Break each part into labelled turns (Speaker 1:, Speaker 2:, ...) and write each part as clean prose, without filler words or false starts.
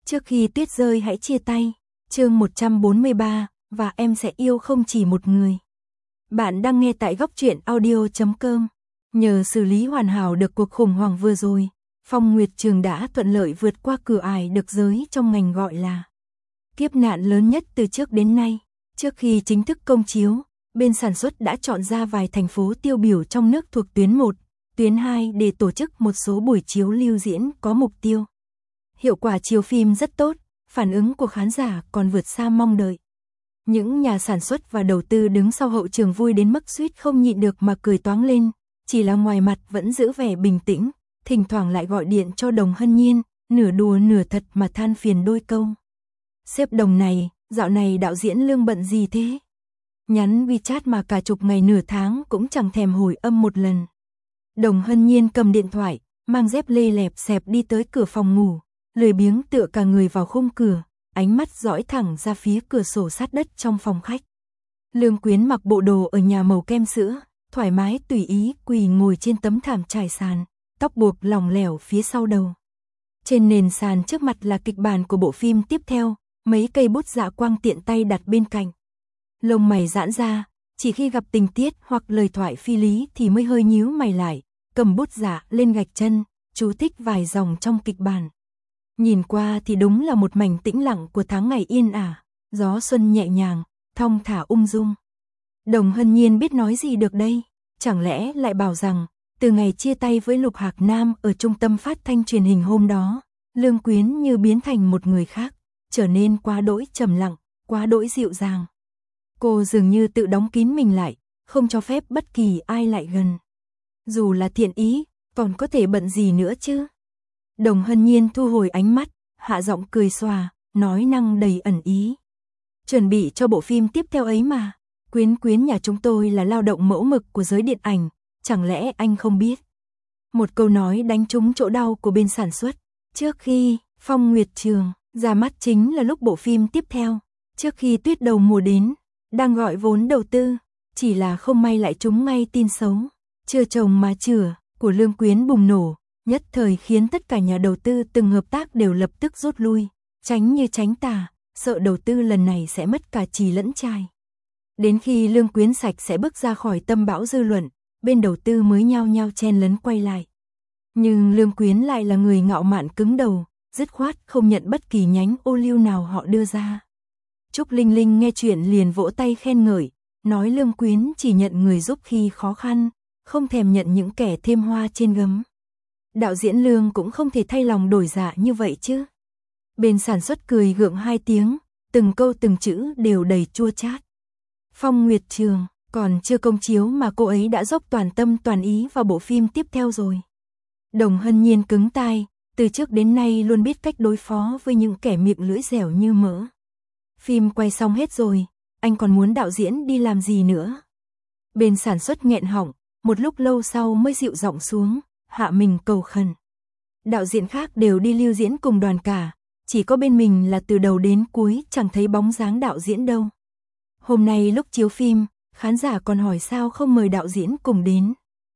Speaker 1: Trước khi tuyết rơi hãy chia tay, chương 143, và em sẽ yêu không chỉ một người. Bạn đang nghe tại góc truyện audio.com. Nhờ xử lý hoàn hảo được cuộc khủng hoảng vừa rồi, Phong Nguyệt Trường đã thuận lợi vượt qua cửa ải được giới trong ngành gọi là kiếp nạn lớn nhất từ trước đến nay. Trước khi chính thức công chiếu, bên sản xuất đã chọn ra vài thành phố tiêu biểu trong nước thuộc tuyến 1, tuyến 2 để tổ chức một số buổi chiếu lưu diễn có mục tiêu. Hiệu quả chiếu phim rất tốt, phản ứng của khán giả còn vượt xa mong đợi. Những nhà sản xuất và đầu tư đứng sau hậu trường vui đến mức suýt không nhịn được mà cười toáng lên, chỉ là ngoài mặt vẫn giữ vẻ bình tĩnh, thỉnh thoảng lại gọi điện cho Đồng Hân Nhiên, nửa đùa nửa thật mà than phiền đôi câu. Sếp Đồng này, dạo này đạo diễn Lương bận gì thế? Nhắn WeChat mà cả chục ngày nửa tháng cũng chẳng thèm hồi âm một lần. Đồng Hân Nhiên cầm điện thoại, mang dép lê lẹp xẹp đi tới cửa phòng ngủ, lười biếng tựa cả người vào khung cửa, ánh mắt dõi thẳng ra phía cửa sổ sát đất trong phòng khách. Lương Quyến mặc bộ đồ ở nhà màu kem sữa, thoải mái tùy ý quỳ ngồi trên tấm thảm trải sàn, tóc buộc lỏng lẻo phía sau đầu. Trên nền sàn trước mặt là kịch bản của bộ phim tiếp theo, mấy cây bút dạ quang tiện tay đặt bên cạnh. Lông mày giãn ra, chỉ khi gặp tình tiết hoặc lời thoại phi lý thì mới hơi nhíu mày lại, cầm bút dạ lên gạch chân, chú thích vài dòng trong kịch bản. Nhìn qua thì đúng là một mảnh tĩnh lặng của tháng ngày yên ả, gió xuân nhẹ nhàng, thong thả ung dung. Đồng Hân Nhiên biết nói gì được đây, chẳng lẽ lại bảo rằng, từ ngày chia tay với Lục Hạc Nam ở trung tâm phát thanh truyền hình hôm đó, Lương Quyến như biến thành một người khác, trở nên quá đỗi trầm lặng, quá đỗi dịu dàng. Cô dường như tự đóng kín mình lại, không cho phép bất kỳ ai lại gần. Dù là thiện ý, còn có thể bận gì nữa chứ? Đồng Hân Nhiên thu hồi ánh mắt, hạ giọng cười xòa, nói năng đầy ẩn ý. Chuẩn bị cho bộ phim tiếp theo ấy mà, Quyến nhà chúng tôi là lao động mẫu mực của giới điện ảnh, chẳng lẽ anh không biết? Một câu nói đánh trúng chỗ đau của bên sản xuất. Trước khi Phong Nguyệt Trường ra mắt chính là lúc bộ phim tiếp theo, trước khi tuyết đầu mùa đến, đang gọi vốn đầu tư, chỉ là không may lại trúng ngay tin xấu. Chưa chồng mà chửa của Lương Quyến bùng nổ, nhất thời khiến tất cả nhà đầu tư từng hợp tác đều lập tức rút lui, tránh như tránh tà, sợ đầu tư lần này sẽ mất cả chì lẫn chài. Đến khi Lương Quyến sạch sẽ bước ra khỏi tâm bão dư luận, bên đầu tư mới nhao nhao chen lấn quay lại. Nhưng Lương Quyến lại là người ngạo mạn cứng đầu, dứt khoát không nhận bất kỳ nhánh ô liu nào họ đưa ra. Trúc Linh Linh nghe chuyện liền vỗ tay khen ngợi, nói Lương Quyến chỉ nhận người giúp khi khó khăn, không thèm nhận những kẻ thêm hoa trên gấm. Đạo diễn Lương cũng không thể thay lòng đổi dạ như vậy chứ. Bên sản xuất cười gượng hai tiếng, từng câu từng chữ đều đầy chua chát. Phong Nguyệt Trường, còn chưa công chiếu mà cô ấy đã dốc toàn tâm toàn ý vào bộ phim tiếp theo rồi. Đồng Hân Nhiên cứng tai, từ trước đến nay luôn biết cách đối phó với những kẻ miệng lưỡi dẻo như mỡ. Phim quay xong hết rồi, anh còn muốn đạo diễn đi làm gì nữa? Bên sản xuất nghẹn họng, một lúc lâu sau mới dịu giọng xuống, hạ mình cầu khẩn. Đạo diễn khác đều đi lưu diễn cùng đoàn cả, chỉ có bên mình là từ đầu đến cuối chẳng thấy bóng dáng đạo diễn đâu. Hôm nay lúc chiếu phim, khán giả còn hỏi sao không mời đạo diễn cùng đến.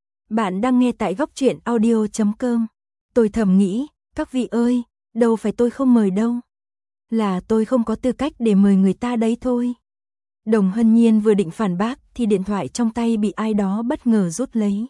Speaker 1: Bạn đang nghe tại góc truyện audio.com. Tôi thầm nghĩ, các vị ơi, đâu phải tôi không mời đâu. Là tôi không có tư cách để mời người ta đấy thôi. Đồng Hân Nhiên vừa định phản bác thì điện thoại trong tay bị ai đó bất ngờ rút lấy.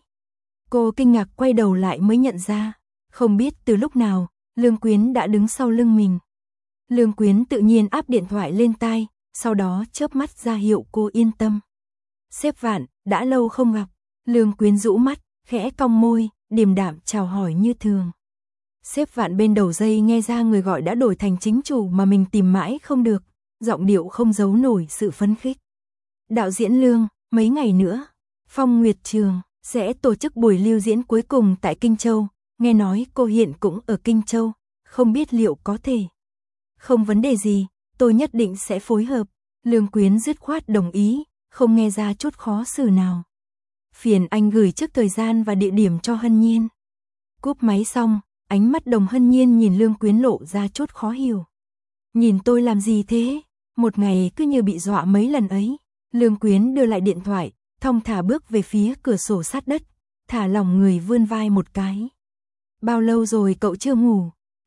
Speaker 1: Cô kinh ngạc quay đầu lại mới nhận ra, không biết từ lúc nào, Lương Quyến đã đứng sau lưng mình. Lương Quyến tự nhiên áp điện thoại lên tai, sau đó chớp mắt ra hiệu cô yên tâm. Sếp Vạn, đã lâu không gặp. Lương Quyến rũ mắt, khẽ cong môi, điềm đạm chào hỏi như thường. Sếp Vạn bên đầu dây nghe ra người gọi đã đổi thành chính chủ mà mình tìm mãi không được, giọng điệu không giấu nổi sự phấn khích. Đạo diễn Lương, mấy ngày nữa, Phong Nguyệt Trường sẽ tổ chức buổi lưu diễn cuối cùng tại Kinh Châu, nghe nói cô hiện cũng ở Kinh Châu, không biết liệu có thể. Không vấn đề gì, tôi nhất định sẽ phối hợp. Lương Quyến dứt khoát đồng ý, không nghe ra chút khó xử nào. Phiền anh gửi trước thời gian và địa điểm cho Hân Nhiên. Cúp máy xong, ánh mắt Đồng Hân Nhiên nhìn Lương Quyến lộ ra chút khó hiểu. Nhìn tôi làm gì thế? Một ngày cứ như bị dọa mấy lần ấy. Lương Quyến đưa lại điện thoại, thong thả bước về phía cửa sổ sát đất, thả lỏng người vươn vai một cái. Bao lâu rồi cậu chưa ngủ?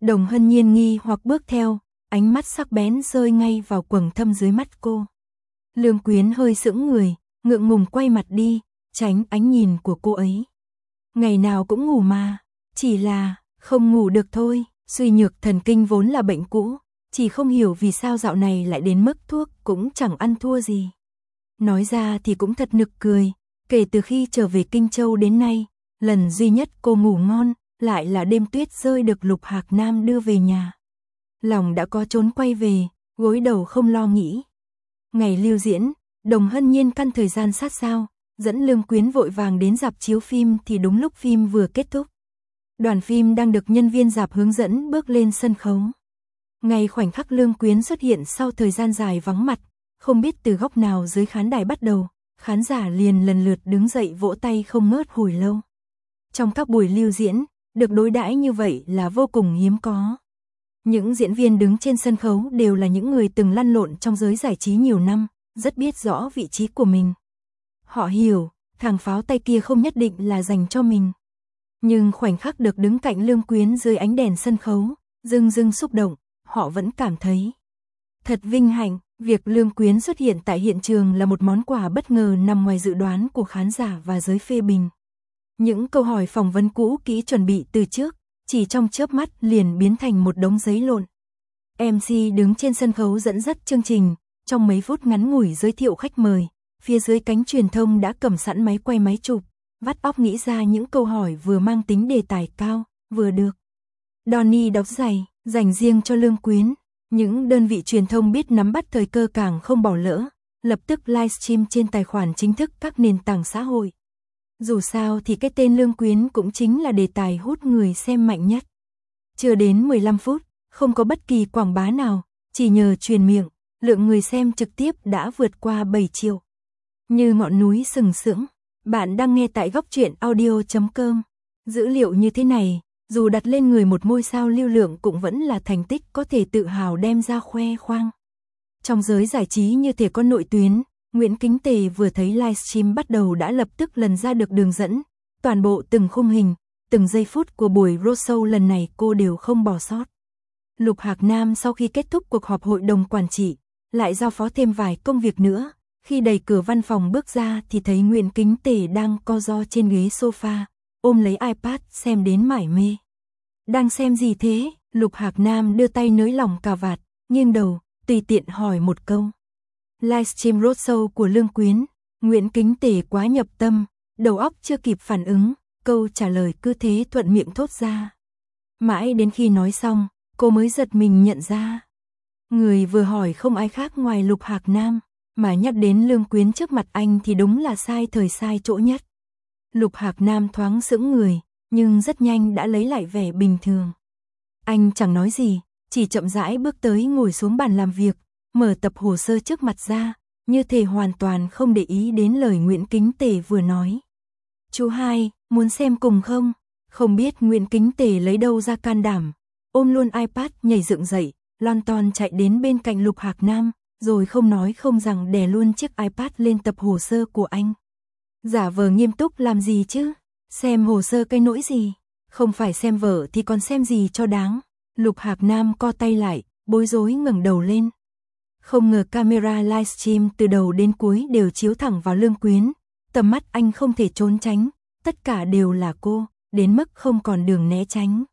Speaker 1: Đồng Hân Nhiên nghi hoặc bước theo, ánh mắt sắc bén rơi ngay vào quầng thâm dưới mắt cô. Lương Quyến hơi sững người, ngượng ngùng quay mặt đi, tránh ánh nhìn của cô ấy. Ngày nào cũng ngủ mà, chỉ là không ngủ được thôi. Suy nhược thần kinh vốn là bệnh cũ, chỉ không hiểu vì sao dạo này lại đến mức thuốc cũng chẳng ăn thua gì. Nói ra thì cũng thật nực cười, kể từ khi trở về Kinh Châu đến nay, lần duy nhất cô ngủ ngon, lại là đêm tuyết rơi được Lục Hạc Nam đưa về nhà. Lòng đã có trốn quay về, gối đầu không lo nghĩ. Ngày lưu diễn, Đồng Hân Nhiên căn thời gian sát sao, dẫn Lương Quyến vội vàng đến rạp chiếu phim thì đúng lúc phim vừa kết thúc. Đoàn phim đang được nhân viên rạp hướng dẫn bước lên sân khấu. Ngay khoảnh khắc Lương Quyến xuất hiện sau thời gian dài vắng mặt, không biết từ góc nào dưới khán đài bắt đầu, khán giả liền lần lượt đứng dậy vỗ tay không ngớt hồi lâu. Trong các buổi lưu diễn, được đối đãi như vậy là vô cùng hiếm có. Những diễn viên đứng trên sân khấu đều là những người từng lăn lộn trong giới giải trí nhiều năm, rất biết rõ vị trí của mình. Họ hiểu, thằng pháo tay kia không nhất định là dành cho mình. Nhưng khoảnh khắc được đứng cạnh Lương Quyến dưới ánh đèn sân khấu, dưng dưng xúc động, họ vẫn cảm thấy thật vinh hạnh. Việc Lương Quyến xuất hiện tại hiện trường là một món quà bất ngờ nằm ngoài dự đoán của khán giả và giới phê bình. Những câu hỏi phỏng vấn cũ kỹ chuẩn bị từ trước, chỉ trong chớp mắt liền biến thành một đống giấy lộn. MC đứng trên sân khấu dẫn dắt chương trình, trong mấy phút ngắn ngủi giới thiệu khách mời, phía dưới cánh truyền thông đã cầm sẵn máy quay máy chụp, vắt óc nghĩ ra những câu hỏi vừa mang tính đề tài cao, vừa được Donnie đọc dành riêng cho Lương Quyến. Những đơn vị truyền thông biết nắm bắt thời cơ càng không bỏ lỡ, lập tức livestream trên tài khoản chính thức các nền tảng xã hội. Dù sao thì cái tên Lương Quyến cũng chính là đề tài hút người xem mạnh nhất. Chưa đến 15 phút, không có bất kỳ quảng bá nào, chỉ nhờ truyền miệng, lượng người xem trực tiếp đã vượt qua 7 triệu. Như ngọn núi sừng sững, bạn đang nghe tại góc truyện audio.com. Dữ liệu như thế này, dù đặt lên người một ngôi sao lưu lượng cũng vẫn là thành tích có thể tự hào đem ra khoe khoang. Trong giới giải trí như thể có nội tuyến, Nguyễn Kính Tề vừa thấy livestream bắt đầu đã lập tức lần ra được đường dẫn, toàn bộ từng khung hình, từng giây phút của buổi roadshow lần này cô đều không bỏ sót. Lục Hạc Nam sau khi kết thúc cuộc họp hội đồng quản trị, lại giao phó thêm vài công việc nữa, khi đẩy cửa văn phòng bước ra thì thấy Nguyễn Kính Tề đang co ro trên ghế sofa, ôm lấy iPad xem đến mải mê. Đang xem gì thế? Lục Hạc Nam đưa tay nới lỏng cà vạt, nghiêng đầu, tùy tiện hỏi một câu. Livestream roadshow của Lương Quyến. Nguyễn Kính Tề quá nhập tâm, đầu óc chưa kịp phản ứng, câu trả lời cứ thế thuận miệng thốt ra. Mãi đến khi nói xong, cô mới giật mình nhận ra. Người vừa hỏi không ai khác ngoài Lục Hạc Nam, mà nhắc đến Lương Quyến trước mặt anh thì đúng là sai thời sai chỗ nhất. Lục Hạc Nam thoáng sững người, nhưng rất nhanh đã lấy lại vẻ bình thường. Anh chẳng nói gì, chỉ chậm rãi bước tới ngồi xuống bàn làm việc, mở tập hồ sơ trước mặt ra, như thể hoàn toàn không để ý đến lời Nguyễn Kính Tề vừa nói. Chú hai, muốn xem cùng không? Không biết Nguyễn Kính Tề lấy đâu ra can đảm, ôm luôn iPad nhảy dựng dậy, lon ton chạy đến bên cạnh Lục Hạc Nam, rồi không nói không rằng đè luôn chiếc iPad lên tập hồ sơ của anh. Giả vờ nghiêm túc làm gì chứ? Xem hồ sơ cái nỗi gì? Không phải xem vở thì còn xem gì cho đáng? Lục Hạc Nam co tay lại, bối rối ngẩng đầu lên. Không ngờ camera livestream từ đầu đến cuối đều chiếu thẳng vào Lương Quyến, tầm mắt anh không thể trốn tránh, tất cả đều là cô, đến mức không còn đường né tránh.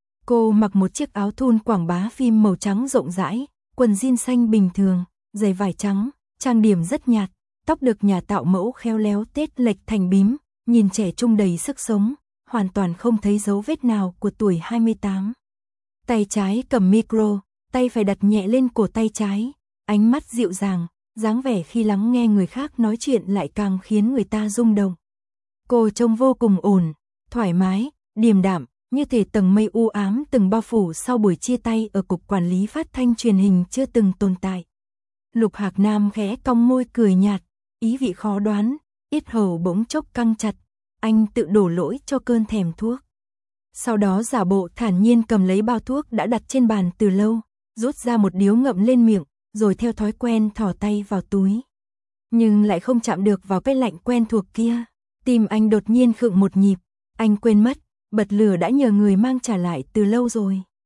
Speaker 1: Cô mặc một chiếc áo thun quảng bá phim màu trắng rộng rãi, quần jean xanh bình thường, giày vải trắng, trang điểm rất nhạt, tóc được nhà tạo mẫu khéo léo tết lệch thành bím, nhìn trẻ trung đầy sức sống, hoàn toàn không thấy dấu vết nào của tuổi 28. Tay trái cầm micro, tay phải đặt nhẹ lên cổ tay trái, ánh mắt dịu dàng, dáng vẻ khi lắng nghe người khác nói chuyện lại càng khiến người ta rung động. Cô trông vô cùng ổn, thoải mái, điềm đạm, như thể tầng mây u ám từng bao phủ sau buổi chia tay ở cục quản lý phát thanh truyền hình chưa từng tồn tại. Lục Hạc Nam khẽ cong môi cười nhạt, ý vị khó đoán, yết hầu bỗng chốc căng chặt, anh tự đổ lỗi cho cơn thèm thuốc. Sau đó giả bộ thản nhiên cầm lấy bao thuốc đã đặt trên bàn từ lâu, rút ra một điếu ngậm lên miệng, rồi theo thói quen thò tay vào túi. Nhưng lại không chạm được vào cái lạnh quen thuộc kia. Tim anh đột nhiên khựng một nhịp, anh quên mất, bật lửa đã nhờ người mang trả lại từ lâu rồi.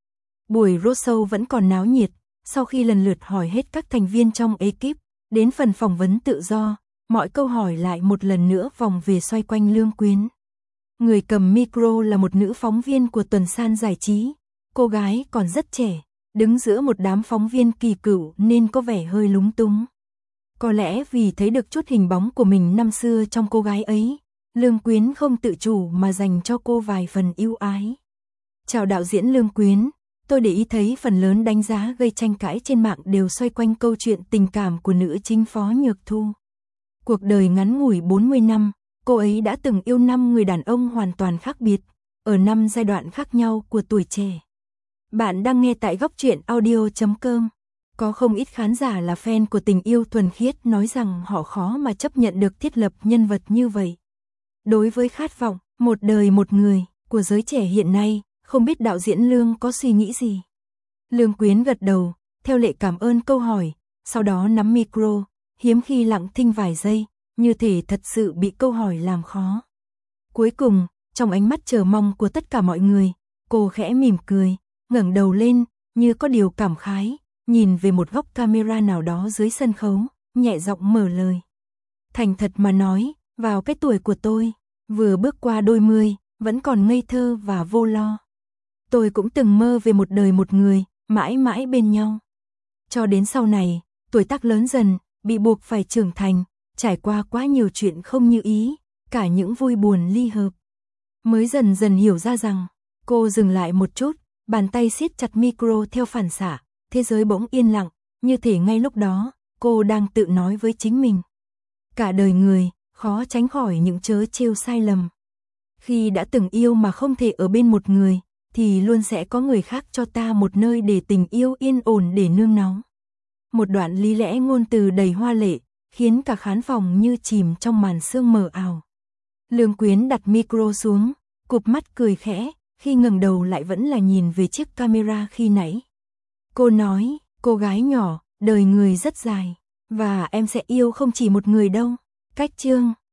Speaker 1: Buổi roadshow vẫn còn náo nhiệt, sau khi lần lượt hỏi hết các thành viên trong ekip, đến phần phỏng vấn tự do, mọi câu hỏi lại một lần nữa vòng về xoay quanh Lương Quyến. Người cầm micro là một nữ phóng viên của tuần san giải trí, cô gái còn rất trẻ, đứng giữa một đám phóng viên kỳ cựu nên có vẻ hơi lúng túng. Có lẽ vì thấy được chút hình bóng của mình năm xưa trong cô gái ấy, Lương Quyến không tự chủ mà dành cho cô vài phần ưu ái. Chào đạo diễn Lương Quyến, tôi để ý thấy phần lớn đánh giá gây tranh cãi trên mạng đều xoay quanh câu chuyện tình cảm của nữ chính Phó Nhược Thu. Cuộc đời ngắn ngủi 40 năm, cô ấy đã từng yêu 5 người đàn ông hoàn toàn khác biệt, ở 5 giai đoạn khác nhau của tuổi trẻ. Bạn đang nghe tại góc truyện audio.com. Có không ít khán giả là fan của tình yêu thuần khiết nói rằng họ khó mà chấp nhận được thiết lập nhân vật như vậy. Đối với khát vọng, một đời một người, của giới trẻ hiện nay, không biết đạo diễn Lương có suy nghĩ gì. Lương Quyến gật đầu, theo lệ cảm ơn câu hỏi, sau đó nắm micro, hiếm khi lặng thinh vài giây, như thể thật sự bị câu hỏi làm khó. Cuối cùng, trong ánh mắt chờ mong của tất cả mọi người, cô khẽ mỉm cười, ngẩng đầu lên, như có điều cảm khái, nhìn về một góc camera nào đó dưới sân khấu, nhẹ giọng mở lời. Thành thật mà nói, vào cái tuổi của tôi, vừa bước qua đôi mươi, vẫn còn ngây thơ và vô lo. Tôi cũng từng mơ về một đời một người, mãi mãi bên nhau. Cho đến sau này, tuổi tác lớn dần, bị buộc phải trưởng thành, trải qua quá nhiều chuyện không như ý, cả những vui buồn ly hợp. Mới dần dần hiểu ra rằng, cô dừng lại một chút, bàn tay siết chặt micro theo phản xạ, thế giới bỗng yên lặng, như thể ngay lúc đó, cô đang tự nói với chính mình. Cả đời người, khó tránh khỏi những trớ trêu sai lầm. Khi đã từng yêu mà không thể ở bên một người, thì luôn sẽ có người khác cho ta một nơi để tình yêu yên ổn để nương náu. Một đoạn lý lẽ ngôn từ đầy hoa lệ, khiến cả khán phòng như chìm trong màn sương mờ ảo. Lương Quyến đặt micro xuống, cụp mắt cười khẽ, khi ngẩng đầu lại vẫn là nhìn về chiếc camera khi nãy. Cô nói, cô gái nhỏ, đời người rất dài, và em sẽ yêu không chỉ một người đâu. Cách chương